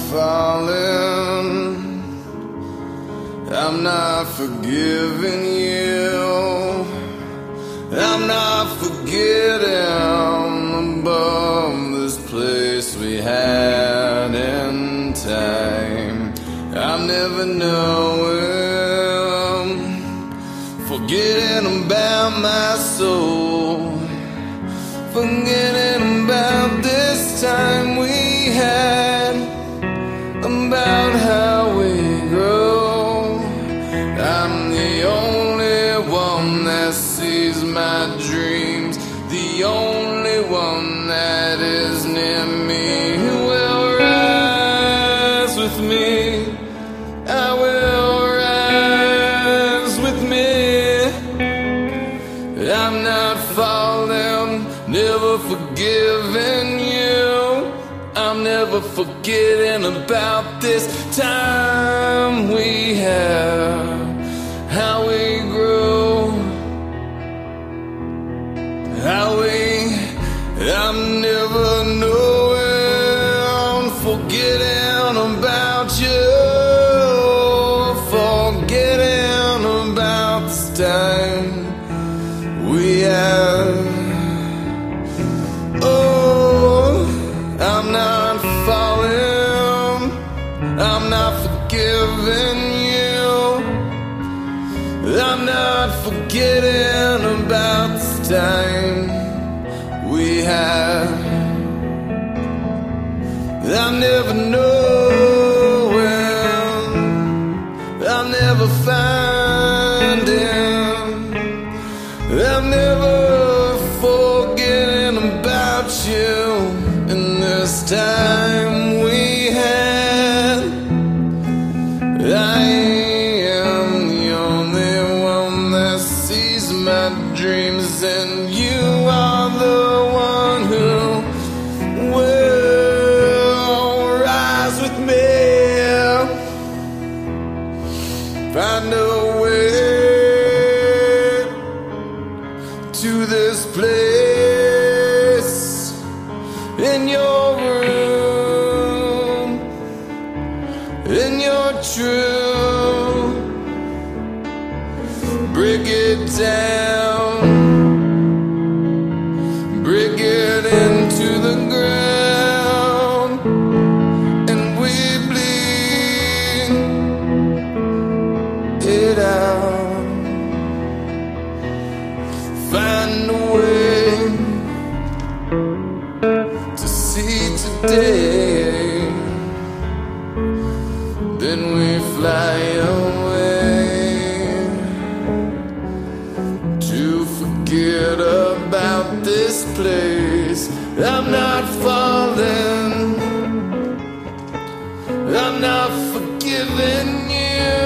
falling. I'm not forgiving you. I'm not forgetting above this place we had in time. I'm never knowing, forgetting about my soul, forgetting about this time we had, about how we grow. I'm the only one that sees my dreams, the only one that is near me, who will rise with me. I will rise with me. I'm not falling, never forgiving you. I'm never forgetting about this time we have, how we grew, I'm never knowing, forgetting about you, forgetting about this time we have. Oh, I'm not falling, I'm not forgiving you, I'm not forgetting about this time we have. I'm never knowing, I'm never finding, I'm never forgetting about you in this time we had. I am the only one that sees my dreams, and you are the one who will rise with me. Find a way to this place in your room, in your truth. Break it down, break it into the ground, and we bleed it out. Find a way to see today, then we fly away to forget about this place. I'm not falling, I'm not forgiving you,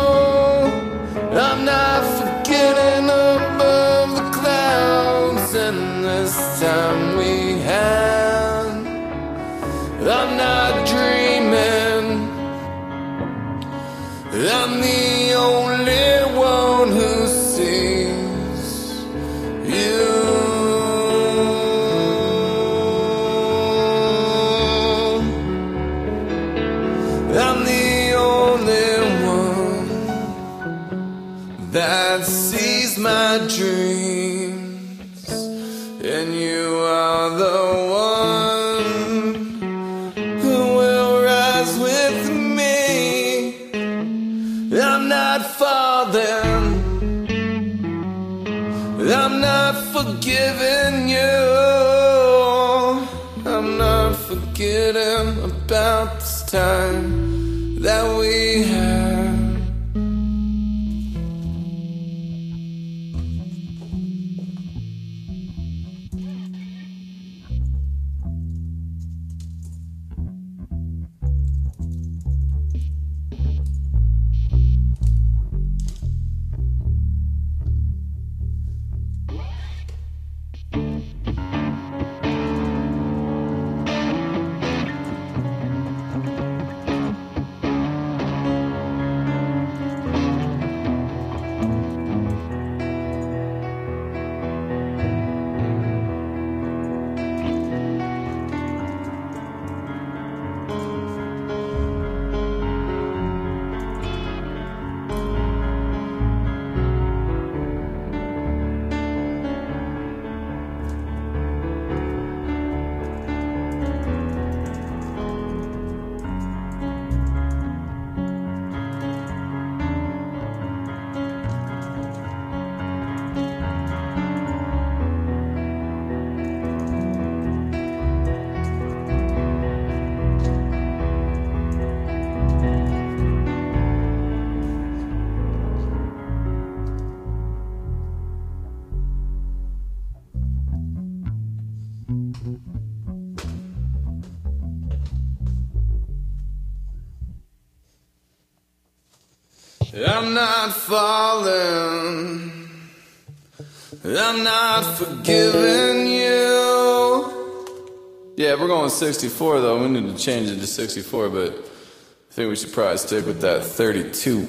I'm not forgetting above the clouds and this time we had. I'm not dreaming, I'm the only one who sees you. I'm the only one that sees my dreams, and you are the one who will rise with me. I'm not falling, I'm not forgiving you, I'm not forgetting about this time that we had. I'm not falling. I'm not forgiving you. Yeah, we're going 64 though. We need to change it to 64, but I think we should probably stick with that 32.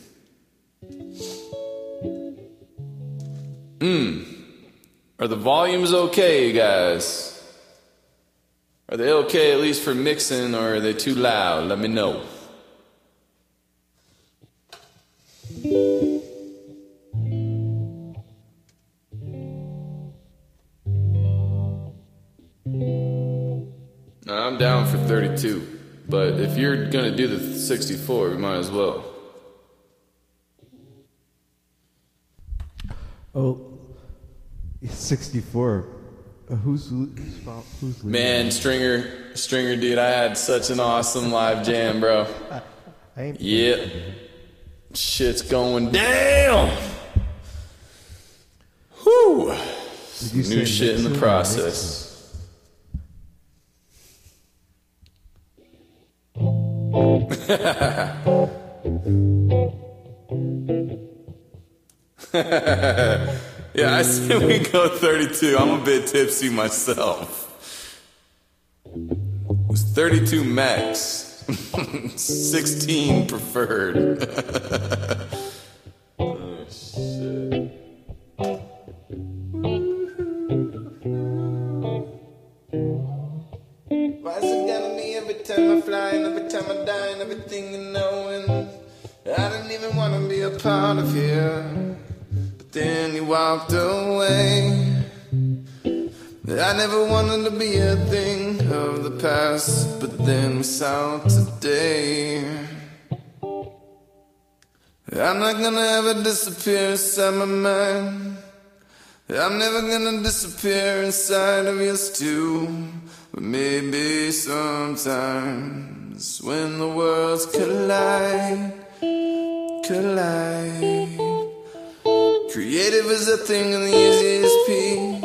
Are the volumes okay, guys? Are they okay at least for mixing, or are they too loud? Let me know. I'm down for 32, but if you're gonna do the 64, we might as well. Oh, 64. Who's leading? Man, Stringer, dude, I had such an awesome live jam, bro. Yep. Shit's going down. Whew. New shit in the process. Yeah, I say we go 32. I'm a bit tipsy myself. It was 32 max. 16 preferred. Oh, shit. Why's it gonna be every time I fly and every time I die and everything you know? And I didn't even want to be a part of here. Then you walked away. I never wanted to be a thing of the past, but then we saw today. I'm not gonna ever disappear inside my mind. I'm never gonna disappear inside of yours too. But maybe sometimes when the worlds collide. Creative is a thing and the easiest P.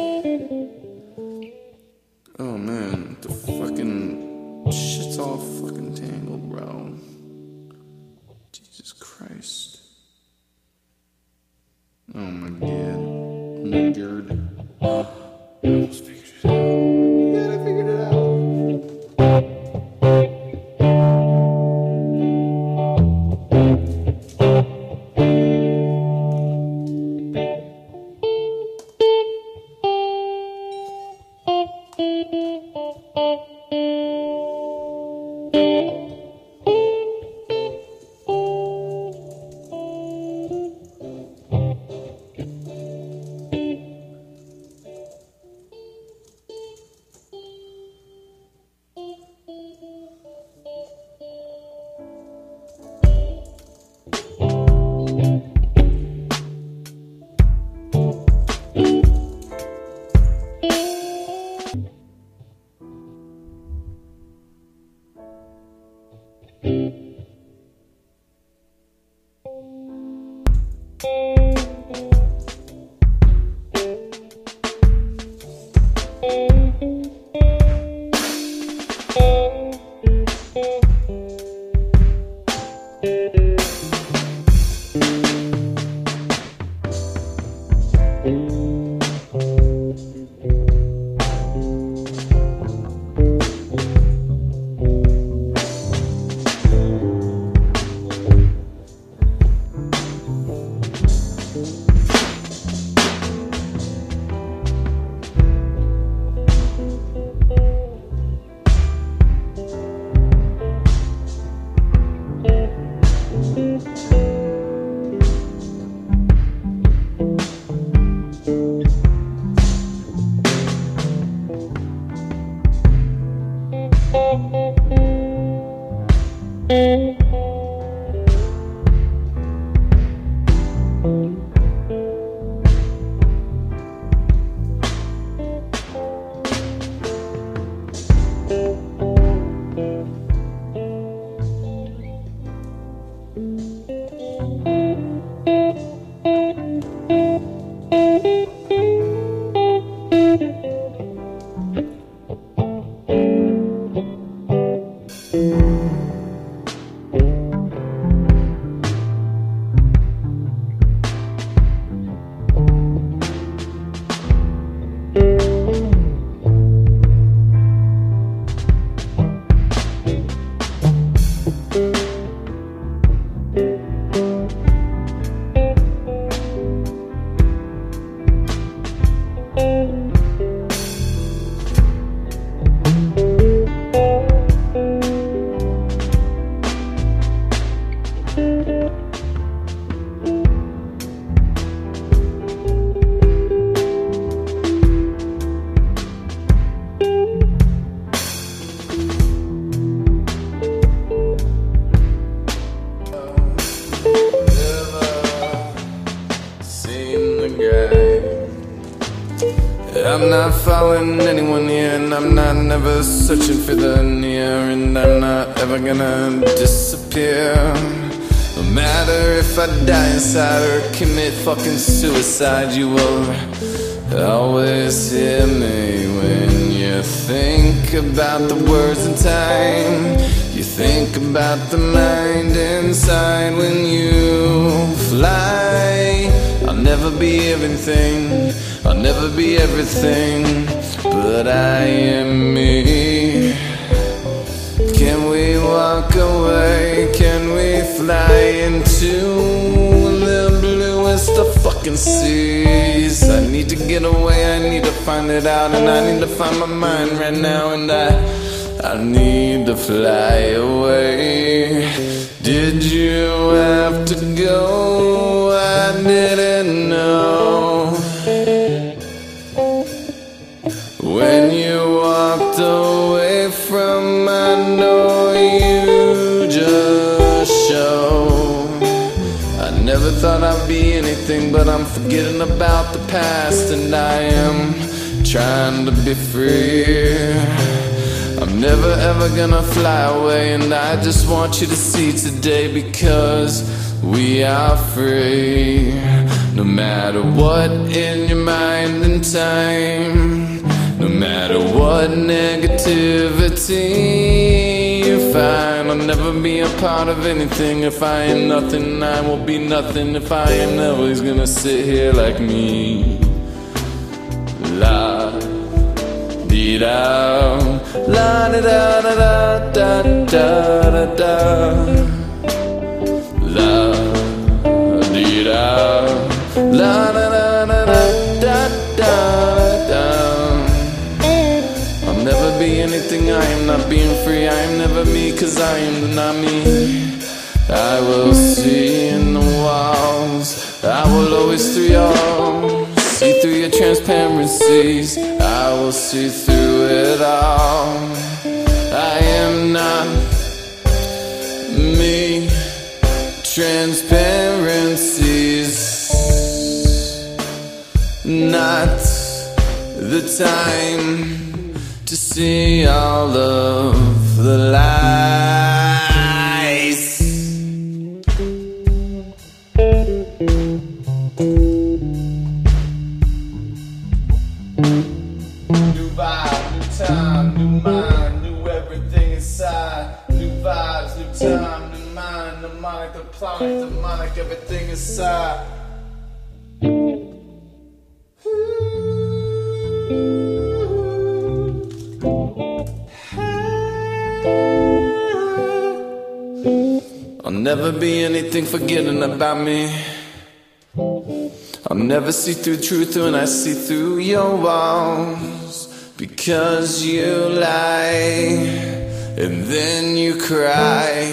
Oh man, the fucking shit's all fucking tangled, bro. Jesus Christ. Oh my god. Oh my god. I almost figured it out. Yeah, I figured it out. I'm not following anyone here, and I'm not never searching for the near, and I'm not ever gonna disappear. No matter if I die inside or commit fucking suicide, you will always hear me when you think about the words in time. You think about the mind inside when you fly. I'll never be everything, I'll never be everything, but I am me. Can we walk away? Can we fly into the bluest of fucking seas? I need to get away, I need to find it out, and I need to find my mind right now, and I need to fly away. Did you have to go? I didn't know. When you walked away from, I know you just showed. I never thought I'd be anything, but I'm forgetting about the past, and I am trying to be free. I'm never ever gonna fly away, and I just want you to see today, because we are free. No matter what in your mind and time, no matter what negativity you find, I'll never be a part of anything. If I am nothing, I will be nothing. If I am always gonna sit here like me. La dee da, la da da da da da da da, la dee da, la da da da da da da. I'll never be anything, I am not being free. I am never me, cause I am not me. I will see in the walls, I will always through y'all, see through your transparencies. I will see through it all. I am not me. Transparencies, not the time to see all of the lies. New vibe, new time, new mind, new everything inside. New vibes, new time, new mind, mnemonic, the plonic, demonic, everything inside. I'll never be anything forgetting about me. I'll never see through truth when I see through your walls, because you lie and then you cry.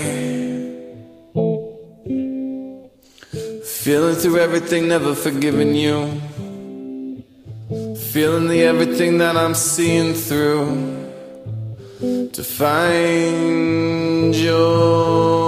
Feeling through everything, never forgiving you. Feeling the everything that I'm seeing through, to find your